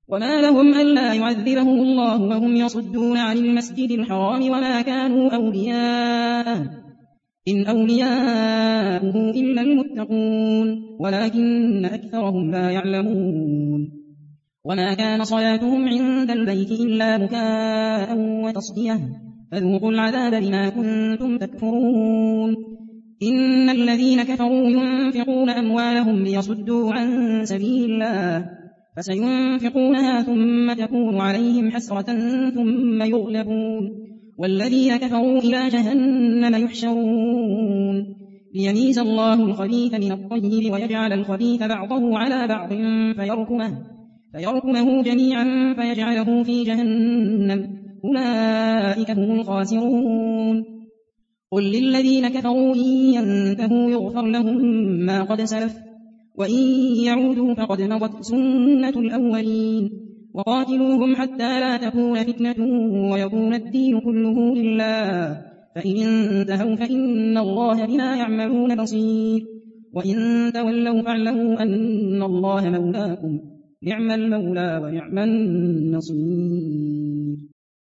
وما لهم ألا يعذبهم الله وهم يصدون عن المسجد الحرام وما كانوا أولياءه إن أولياؤه إلا المتقون ولكن أكثرهم لا يعلمون وما كان صلاتهم عند البيت إلا مكاء وتصدية فذوقوا العذاب بما كنتم تكفرون إن الذين كفروا ينفقون أموالهم ليصدوا عن سبيل الله فسينفقونها ثم تكون عليهم حسرة ثم يغلبون والذين كفروا إلى جهنم يحشرون ليميز الله الخبيث من الطيب ويجعل الخبيث بعضه على بعض فيركمه جميعا فيجعله في جهنم أولئك هم الخاسرون قل للذين كفروا إن ينتهوا يغفر لهم ما قد سلف وإن يعودوا فقد مضت سنة الأولين وقاتلوهم حتى لا تكون فتنة ويكون الدين كله لله فإن انتهوا فإن الله بما يعملون بصير وإن تولوا فاعلموا أن الله مولاكم نعم المولى ونعم النصير